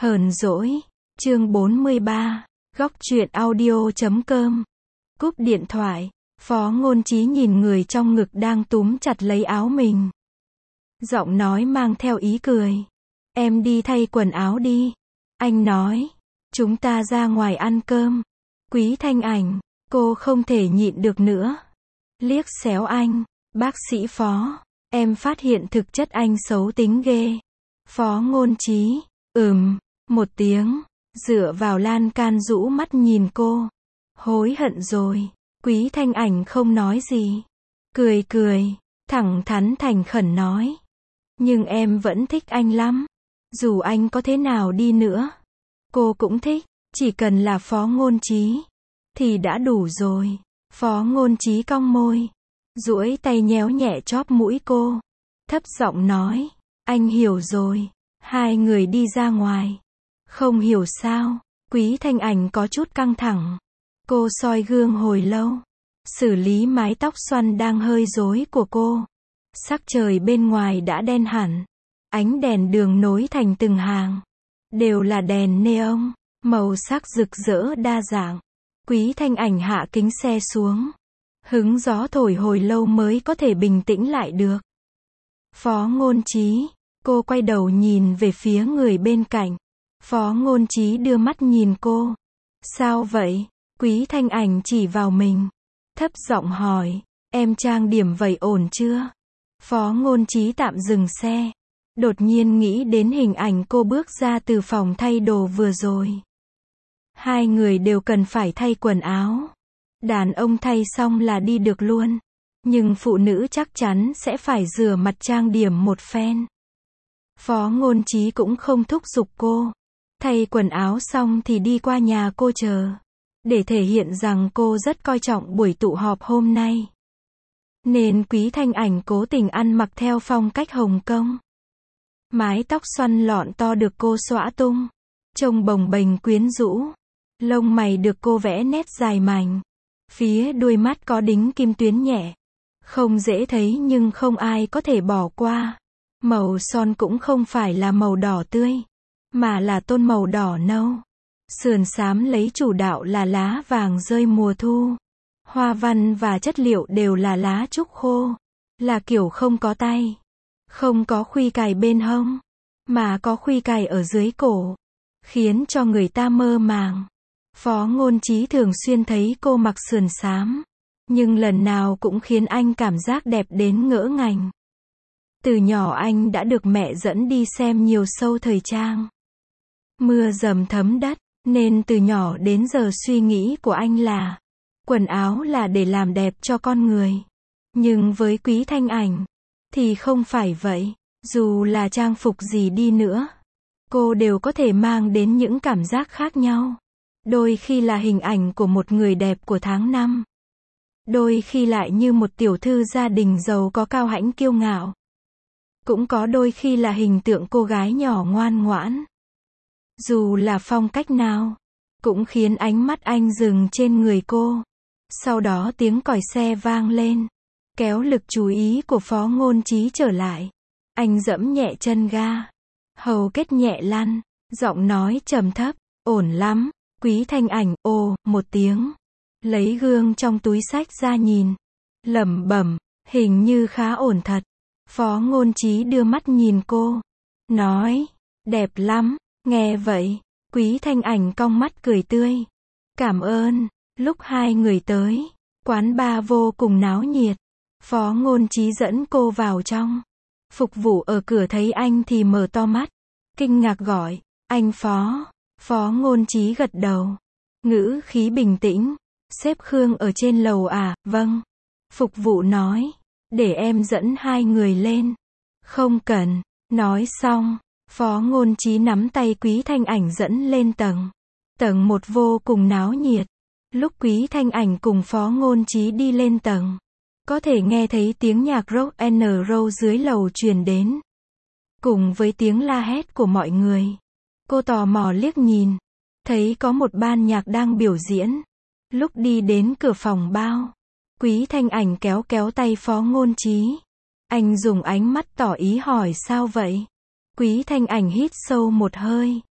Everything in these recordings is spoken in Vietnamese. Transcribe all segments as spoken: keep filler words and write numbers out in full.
Hờn dỗi, chương bốn mươi ba, góc truyện audio chấm com. Cúp điện thoại, Phó Ngôn Chí nhìn người trong ngực đang túm chặt lấy áo mình. Giọng nói mang theo ý cười. Em đi thay quần áo đi. Anh nói, chúng ta ra ngoài ăn cơm. Quý Thanh Ảnh, cô không thể nhịn được nữa. Liếc xéo anh, bác sĩ Phó, em phát hiện thực chất anh xấu tính ghê. Phó Ngôn Chí, ừm, một tiếng, dựa vào lan can rũ mắt nhìn cô. Hối hận rồi. Quý Thanh Ảnh không nói gì. Cười cười, thẳng thắn thành khẩn nói. Nhưng em vẫn thích anh lắm. Dù anh có thế nào đi nữa, cô cũng thích, chỉ cần là Phó Ngôn Chí thì đã đủ rồi. Phó Ngôn Chí cong môi, duỗi tay nhéo nhẹ chóp mũi cô, thấp giọng nói, anh hiểu rồi. Hai người đi ra ngoài. Không hiểu sao, Quý Thanh Ảnh có chút căng thẳng. Cô soi gương hồi lâu, xử lý mái tóc xoăn đang hơi rối của cô. Sắc trời bên ngoài đã đen hẳn, ánh đèn đường nối thành từng hàng, đều là đèn neon, màu sắc rực rỡ đa dạng. Quý Thanh Ảnh hạ kính xe xuống, hứng gió thổi hồi lâu mới có thể bình tĩnh lại được. Phó Ngôn Chí, cô quay đầu nhìn về phía người bên cạnh. Phó Ngôn Chí đưa mắt nhìn cô. Sao vậy? Quý Thanh Ảnh chỉ vào mình, thấp giọng hỏi, em trang điểm vậy ổn chưa? Phó Ngôn Chí tạm dừng xe, đột nhiên nghĩ đến hình ảnh cô bước ra từ phòng thay đồ vừa rồi. Hai người đều cần phải thay quần áo. Đàn ông thay xong là đi được luôn, nhưng phụ nữ chắc chắn sẽ phải rửa mặt trang điểm một phen. Phó Ngôn Chí cũng không thúc giục cô. Thay quần áo xong thì đi qua nhà cô chờ, để thể hiện rằng cô rất coi trọng buổi tụ họp hôm nay. Nên Quý Thanh Ảnh cố tình ăn mặc theo phong cách Hồng Kông. Mái tóc xoăn lọn to được cô xõa tung, trông bồng bềnh quyến rũ. Lông mày được cô vẽ nét dài mảnh. Phía đuôi mắt có đính kim tuyến nhẹ. Không dễ thấy nhưng không ai có thể bỏ qua. Màu son cũng không phải là màu đỏ tươi, mà là tôn màu đỏ nâu. Sườn xám lấy chủ đạo là lá vàng rơi mùa thu. Hoa văn và chất liệu đều là lá trúc khô. Là kiểu không có tay. Không có khuy cài bên hông, mà có khuy cài ở dưới cổ, khiến cho người ta mơ màng. Phó Ngôn Chí thường xuyên thấy cô mặc sườn xám, nhưng lần nào cũng khiến anh cảm giác đẹp đến ngỡ ngàng. Từ nhỏ anh đã được mẹ dẫn đi xem nhiều show thời trang. Mưa dầm thấm đất, nên từ nhỏ đến giờ suy nghĩ của anh là, quần áo là để làm đẹp cho con người. Nhưng với Quý Thanh Ảnh, thì không phải vậy. Dù là trang phục gì đi nữa, cô đều có thể mang đến những cảm giác khác nhau. Đôi khi là hình ảnh của một người đẹp của tháng năm. Đôi khi lại như một tiểu thư gia đình giàu có cao hãnh kiêu ngạo. Cũng có đôi khi là hình tượng cô gái nhỏ ngoan ngoãn. Dù là phong cách nào, cũng khiến ánh mắt anh dừng trên người cô. Sau đó tiếng còi xe vang lên, kéo lực chú ý của Phó Ngôn Chí trở lại. Anh giẫm nhẹ chân ga, hầu kết nhẹ lăn, giọng nói trầm thấp, ổn lắm. Quý Thanh Ảnh, ồ, một tiếng, lấy gương trong túi xách ra nhìn, lẩm bẩm, hình như khá ổn thật. Phó Ngôn Chí đưa mắt nhìn cô, nói, đẹp lắm. Nghe vậy, Quý Thanh Ảnh cong mắt cười tươi. Cảm ơn. Lúc hai người tới, quán bar vô cùng náo nhiệt. Phó Ngôn Chí dẫn cô vào trong. Phục vụ ở cửa thấy anh thì mở to mắt, kinh ngạc gọi, anh Phó. Phó Ngôn Chí gật đầu, ngữ khí bình tĩnh, sếp Khương ở trên lầu à, vâng. Phục vụ nói, để em dẫn hai người lên. Không cần. Nói xong, Phó Ngôn Chí nắm tay Quý Thanh Ảnh dẫn lên tầng. Tầng một vô cùng náo nhiệt. Lúc Quý Thanh Ảnh cùng Phó Ngôn Chí đi lên tầng, có thể nghe thấy tiếng nhạc rock and roll dưới lầu truyền đến, cùng với tiếng la hét của mọi người. Cô tò mò liếc nhìn, thấy có một ban nhạc đang biểu diễn. Lúc đi đến cửa phòng bao, Quý Thanh Ảnh kéo kéo tay Phó Ngôn Chí. Anh dùng ánh mắt tỏ ý hỏi sao vậy? Quý Thanh Ảnh hít sâu một hơi,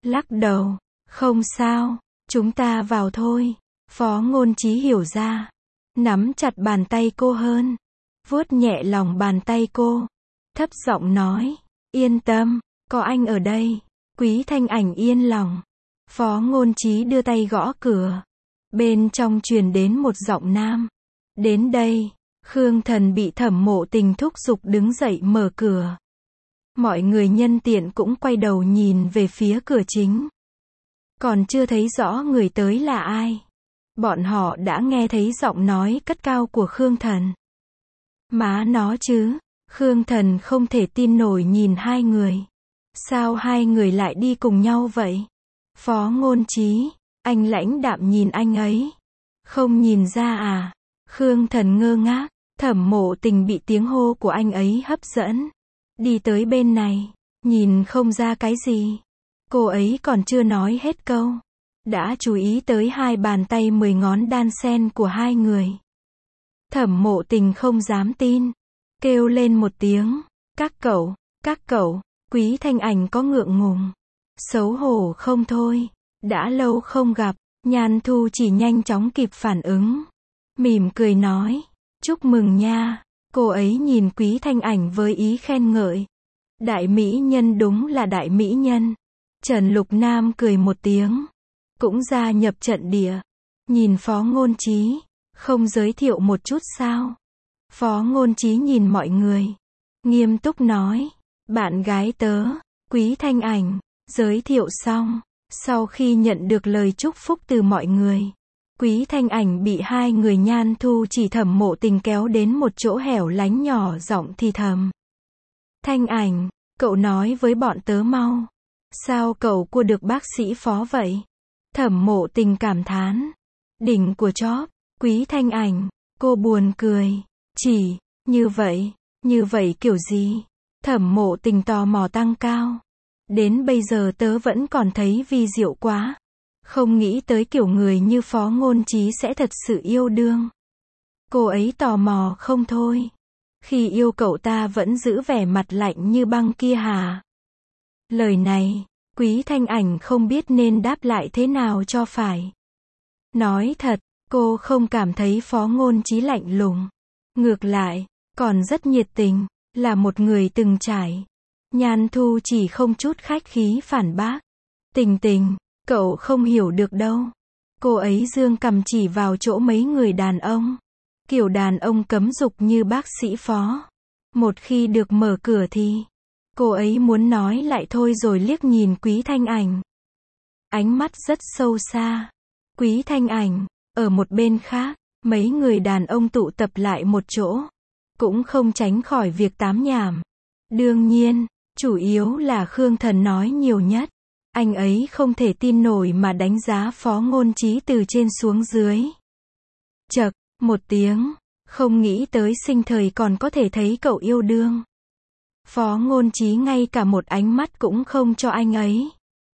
Lắc đầu, không sao, chúng ta vào thôi. Phó Ngôn Chí hiểu ra, nắm chặt bàn tay cô hơn, vuốt nhẹ lòng bàn tay cô, thấp giọng nói, yên tâm, có anh ở đây. Quý Thanh Ảnh yên lòng. Phó Ngôn Chí đưa tay gõ cửa. Bên trong truyền đến một giọng nam. Đến đây. Khương Thần bị Thẩm Mộ Tình thúc giục đứng dậy mở cửa. Mọi người nhân tiện cũng quay đầu nhìn về phía cửa chính. Còn chưa thấy rõ người tới là ai. Bọn họ đã nghe thấy giọng nói cất cao của Khương Thần. Má nó chứ. Khương Thần không thể tin nổi nhìn hai người. Sao hai người lại đi cùng nhau vậy? Phó Ngôn Chí, anh lãnh đạm nhìn anh ấy. Không nhìn ra à? Khương Thần ngơ ngác, Thẩm Mộ Tình bị tiếng hô của anh ấy hấp dẫn. Đi tới bên này, nhìn không ra cái gì. Cô ấy còn chưa nói hết câu. Đã chú ý tới hai bàn tay mười ngón đan sen của hai người. Thẩm Mộ Tình không dám tin. Kêu lên một tiếng, các cậu, các cậu. Quý Thanh Ảnh có ngượng ngùng, xấu hổ không thôi, đã lâu không gặp. Nhan Thu chỉ nhanh chóng kịp phản ứng, mỉm cười nói, chúc mừng nha. Cô ấy nhìn Quý Thanh Ảnh với ý khen ngợi. Đại mỹ nhân đúng là đại mỹ nhân. Trần Lục Nam cười một tiếng, cũng gia nhập trận địa. Nhìn Phó Ngôn Chí, không giới thiệu một chút sao? Phó Ngôn Chí nhìn mọi người, nghiêm túc nói, bạn gái tớ, Quý Thanh Ảnh. Giới thiệu xong, sau khi nhận được lời chúc phúc từ mọi người, Quý Thanh Ảnh bị hai người Nhan Thu chỉ Thẩm Mộ Tình kéo đến một chỗ hẻo lánh nhỏ giọng thì thầm. Thanh Ảnh, cậu nói với bọn tớ mau. Sao cậu cua được bác sĩ Phó vậy? Thẩm Mộ Tình cảm thán. Đỉnh của chóp. Quý Thanh Ảnh, cô buồn cười. Chỉ, như vậy, như vậy kiểu gì? Thẩm Mộ Tình tò mò tăng cao. Đến bây giờ tớ vẫn còn thấy vi diệu quá. Không nghĩ tới kiểu người như Phó Ngôn Chí sẽ thật sự yêu đương. Cô ấy tò mò không thôi. Khi yêu cậu ta vẫn giữ vẻ mặt lạnh như băng kia hả? Lời này, Quý Thanh Ảnh không biết nên đáp lại thế nào cho phải. Nói thật, cô không cảm thấy Phó Ngôn Chí lạnh lùng. Ngược lại, còn rất nhiệt tình, là một người từng trải. Nhan Thu chỉ không chút khách khí phản bác. Tình Tình, cậu không hiểu được đâu. Cô ấy dương cầm chỉ vào chỗ mấy người đàn ông. Kiểu đàn ông cấm dục như bác sĩ Phó. Một khi được mở cửa thì, cô ấy muốn nói lại thôi rồi liếc nhìn Quý Thanh Ảnh. Ánh mắt rất sâu xa. Quý Thanh Ảnh, ở một bên khác, mấy người đàn ông tụ tập lại một chỗ. Cũng không tránh khỏi việc tám nhảm. Đương nhiên, chủ yếu là Khương Thần nói nhiều nhất. Anh ấy không thể tin nổi mà đánh giá Phó Ngôn Chí từ trên xuống dưới. Chậc, một tiếng, không nghĩ tới sinh thời còn có thể thấy cậu yêu đương. Phó Ngôn Chí ngay cả một ánh mắt cũng không cho anh ấy.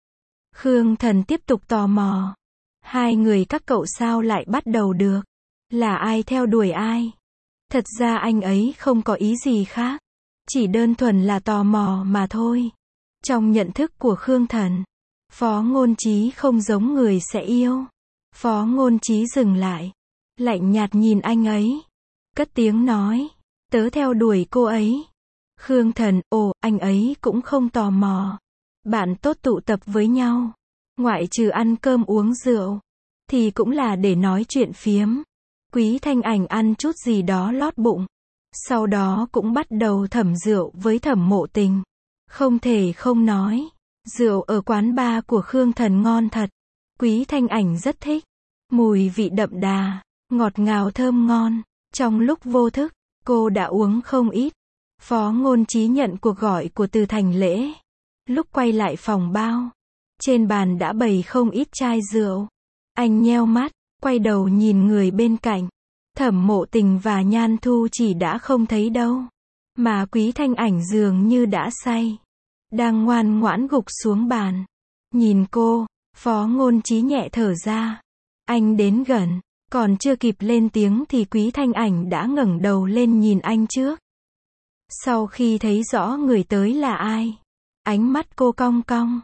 Khương Thần tiếp tục tò mò. Hai người các cậu sao lại bắt đầu được? Là ai theo đuổi ai? Thật ra anh ấy không có ý gì khác. Chỉ đơn thuần là tò mò mà thôi. Trong nhận thức của Khương Thần, Phó Ngôn Chí không giống người sẽ yêu. Phó Ngôn Chí dừng lại, lạnh nhạt nhìn anh ấy. Cất tiếng nói, tớ theo đuổi cô ấy. Khương Thần, ồ, anh ấy cũng không tò mò. Bạn tốt tụ tập với nhau, ngoại trừ ăn cơm uống rượu, thì cũng là để nói chuyện phiếm. Quý Thanh Ảnh ăn chút gì đó lót bụng. Sau đó cũng bắt đầu thẩm rượu với Thẩm Mộ Tình. Không thể không nói, rượu ở quán bar của Khương Thần ngon thật. Quý Thanh Ảnh rất thích. Mùi vị đậm đà, ngọt ngào thơm ngon. Trong lúc vô thức, cô đã uống không ít. Phó Ngôn Chí nhận cuộc gọi của Từ Thành Lễ. Lúc quay lại phòng bao, trên bàn đã bày không ít chai rượu. Anh nheo mắt, quay đầu nhìn người bên cạnh. Thẩm Mộ Tình và Nhan Thu chỉ đã không thấy đâu. Mà Quý Thanh Ảnh dường như đã say. Đang ngoan ngoãn gục xuống bàn. Nhìn cô, Phó Ngôn Chí nhẹ thở ra. Anh đến gần, còn chưa kịp lên tiếng thì Quý Thanh Ảnh đã ngẩng đầu lên nhìn anh trước. Sau khi thấy rõ người tới là ai, ánh mắt cô cong cong.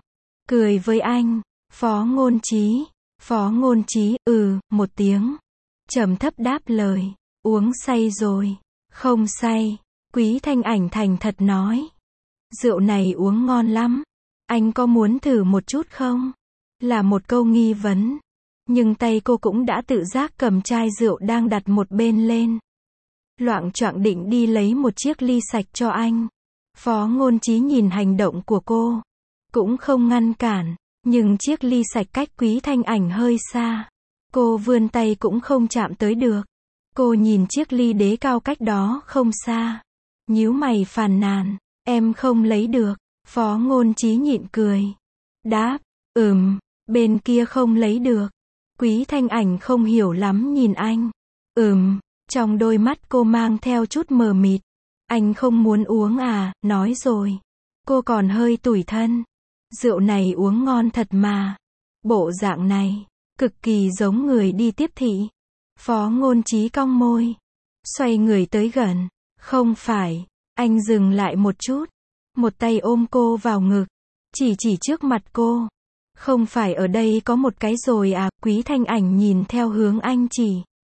cười với anh. Phó Ngôn Chí. Phó Ngôn Chí, ừ, một tiếng. Trầm thấp đáp lời. Uống say rồi. Không say. Quý Thanh Ảnh thành thật nói. Rượu này uống ngon lắm. Anh có muốn thử một chút không? Là một câu nghi vấn. Nhưng tay cô cũng đã tự giác cầm chai rượu đang đặt một bên lên. Loạng choạng định đi lấy một chiếc ly sạch cho anh. Phó Ngôn Chí nhìn hành động của cô. Cũng không ngăn cản. Nhưng chiếc ly sạch cách Quý Thanh Ảnh hơi xa. Cô vươn tay cũng không chạm tới được. Cô nhìn chiếc ly đế cao cách đó không xa. Nhíu mày phàn nàn. Em không lấy được. Phó Ngôn Chí nhịn cười. Đáp. Ừm. Bên kia không lấy được. Quý Thanh Ảnh không hiểu lắm nhìn anh. Ừm. Trong đôi mắt cô mang theo chút mờ mịt. Anh không muốn uống à, nói rồi. Cô còn hơi tủi thân. Rượu này uống ngon thật mà. Bộ dạng này, cực kỳ giống người đi tiếp thị. Phó Ngôn Chí cong môi. Xoay người tới gần. Không phải. Anh dừng lại một chút. Một tay ôm cô vào ngực. Chỉ chỉ trước mặt cô. Không phải ở đây có một cái rồi à, Quý Thanh Ảnh nhìn theo hướng anh chỉ.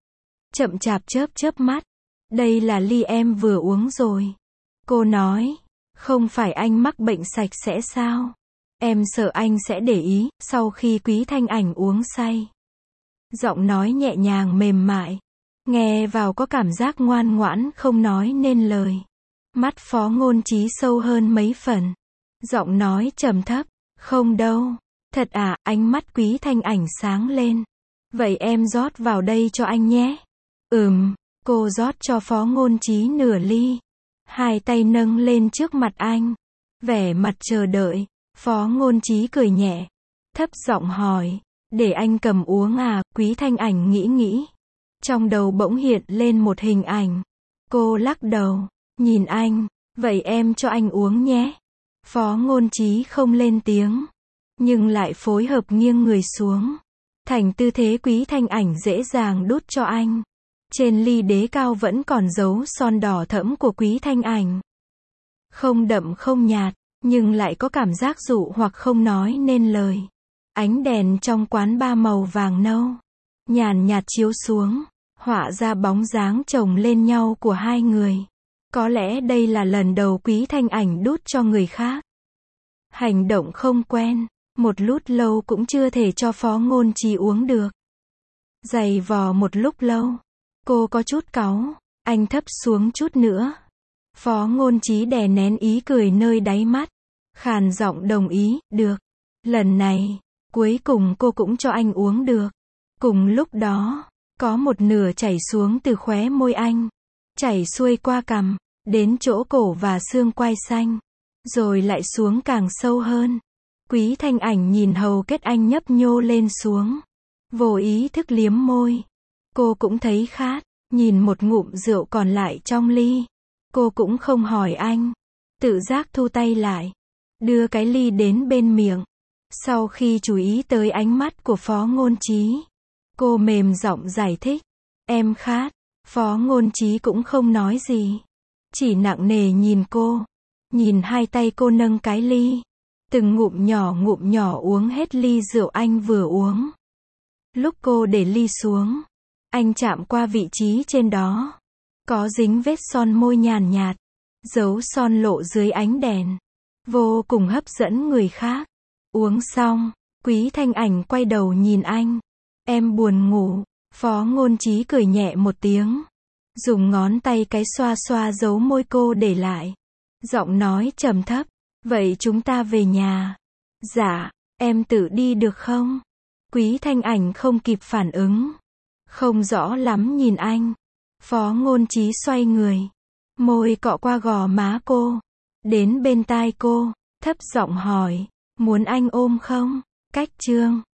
Chậm chạp chớp chớp mắt. Đây là ly em vừa uống rồi. Cô nói. Không phải anh mắc bệnh sạch sẽ sao? Em sợ anh sẽ để ý, sau khi Quý Thanh Ảnh uống say. Giọng nói nhẹ nhàng mềm mại. Nghe vào có cảm giác ngoan ngoãn không nói nên lời. Mắt Phó Ngôn Chí sâu hơn mấy phần. Giọng nói trầm thấp. Không đâu. Thật à, ánh mắt Quý Thanh Ảnh sáng lên. Vậy em rót vào đây cho anh nhé. Ừm, cô rót cho Phó Ngôn Chí nửa ly. Hai tay nâng lên trước mặt anh. Vẻ mặt chờ đợi. Phó Ngôn Chí cười nhẹ. Thấp giọng hỏi. Để anh cầm uống à, Quý Thanh Ảnh nghĩ nghĩ. Trong đầu bỗng hiện lên một hình ảnh. Cô lắc đầu. Nhìn anh. Vậy em cho anh uống nhé. Phó Ngôn Chí không lên tiếng. Nhưng lại phối hợp nghiêng người xuống. Thành tư thế Quý Thanh Ảnh dễ dàng đút cho anh. Trên ly đế cao vẫn còn dấu son đỏ thẫm của Quý Thanh Ảnh. Không đậm không nhạt, nhưng lại có cảm giác dụ hoặc không nói nên lời. Ánh đèn trong quán ba màu vàng nâu. Nhàn nhạt chiếu xuống. Họa ra bóng dáng chồng lên nhau của hai người. Có lẽ đây là lần đầu Quý Thanh Ảnh đút cho người khác. Hành động không quen. Một lút lâu cũng chưa thể cho Phó Ngôn Chí uống được. Giày vò một lúc lâu. Cô có chút cáu. Anh thấp xuống chút nữa. Phó Ngôn Chí đè nén ý cười nơi đáy mắt. Khàn giọng đồng ý, được. Lần này, cuối cùng cô cũng cho anh uống được. Cùng lúc đó, có một nửa chảy xuống từ khóe môi anh. Chảy xuôi qua cằm, đến chỗ cổ và xương quai xanh. Rồi lại xuống càng sâu hơn. Quý Thanh Ảnh nhìn hầu kết anh nhấp nhô lên xuống. Vô ý thức liếm môi. Cô cũng thấy khát. Nhìn một ngụm rượu còn lại trong ly. Cô cũng không hỏi anh. Tự giác thu tay lại. Đưa cái ly đến bên miệng. Sau khi chú ý tới ánh mắt của Phó Ngôn Chí. Cô mềm giọng giải thích. Em khát. Phó Ngôn Chí cũng không nói gì. Chỉ nặng nề nhìn cô. Nhìn hai tay cô nâng cái ly. Từng ngụm nhỏ ngụm nhỏ uống hết ly rượu anh vừa uống. Lúc cô để ly xuống. Anh chạm qua vị trí trên đó. Có dính vết son môi nhàn nhạt. Dấu son lộ dưới ánh đèn. Vô cùng hấp dẫn người khác. Uống xong, Quý Thanh Ảnh quay đầu nhìn anh. Em buồn ngủ. Phó Ngôn Chí cười nhẹ một tiếng. Dùng ngón tay cái xoa xoa dấu môi cô để lại. Giọng nói trầm thấp. Vậy chúng ta về nhà. Dạ, em tự đi được không? Quý Thanh Ảnh không kịp phản ứng. Không rõ lắm nhìn anh. Phó Ngôn Chí xoay người. Môi cọ qua gò má cô. Đến bên tai cô. Thấp giọng hỏi. Muốn anh ôm không? Cách chương.